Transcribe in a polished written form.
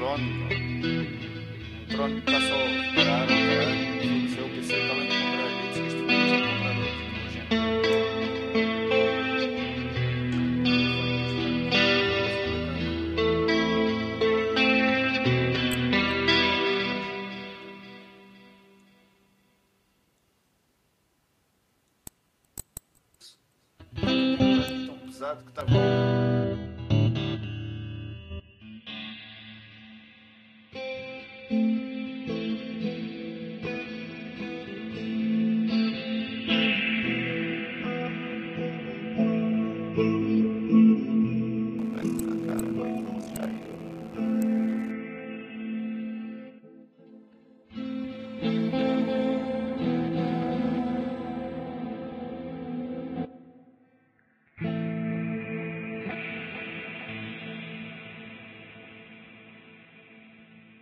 drone, um drone que está só a parar, caralho, se eu pensei que estava a encontrar ali, disse que isto foi encontrar outro, gente. Tão pesado que está bom.